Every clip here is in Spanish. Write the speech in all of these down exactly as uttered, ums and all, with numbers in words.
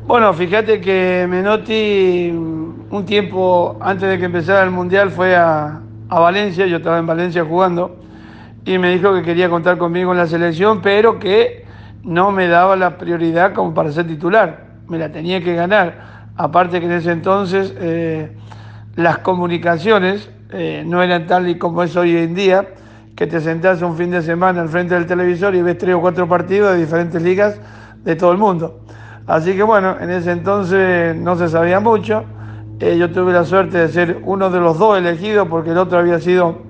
Bueno, fíjate que Menotti mm, un tiempo antes de que empezara el Mundial fue a, a Valencia, yo estaba en Valencia jugando, y me dijo que quería contar conmigo en la selección, pero que no me daba la prioridad como para ser titular, me la tenía que ganar. Aparte que en ese entonces eh, las comunicaciones eh, no eran tal y como es hoy en día, que te sentás un fin de semana al frente del televisor y ves tres o cuatro partidos de diferentes ligas de todo el mundo. Así que bueno, en ese entonces no se sabía mucho. Eh, yo tuve la suerte de ser uno de los dos elegidos porque el otro había sido,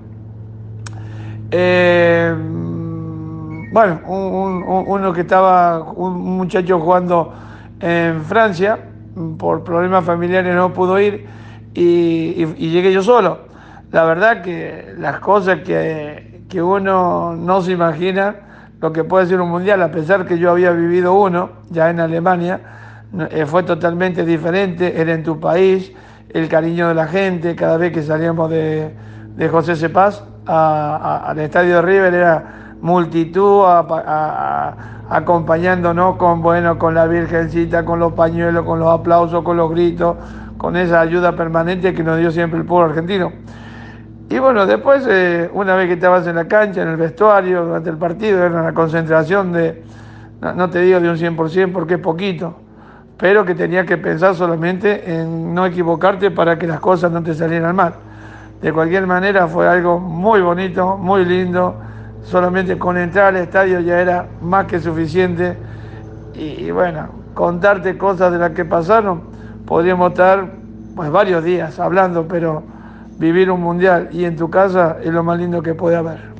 eh, bueno, un- un- uno que estaba, un muchacho jugando en Francia, por problemas familiares no pudo ir y, y- y llegué yo solo. La verdad que las cosas que, que uno no se imagina, lo que puede ser un mundial, a pesar que yo había vivido uno ya en Alemania, no- eh, fue totalmente diferente, era en tu país, el cariño de la gente, cada vez que salíamos de, de José Cepaz a- a- al estadio de River era multitud a- a- a- acompañándonos con, bueno, con la Virgencita, con los pañuelos, con los aplausos, con los gritos, con esa ayuda permanente que nos dio siempre el pueblo argentino. Y bueno, después, eh, una vez que estabas en la cancha, en el vestuario, durante el partido, era una concentración de, no, no te digo de un cien por ciento porque es poquito, pero que tenías que pensar solamente en no equivocarte para que las cosas no te salieran mal. De cualquier manera fue algo muy bonito, muy lindo, solamente con entrar al estadio ya era más que suficiente y, y bueno, contarte cosas de las que pasaron, podríamos estar pues varios días hablando, pero vivir un mundial y en tu casa es lo más lindo que puede haber.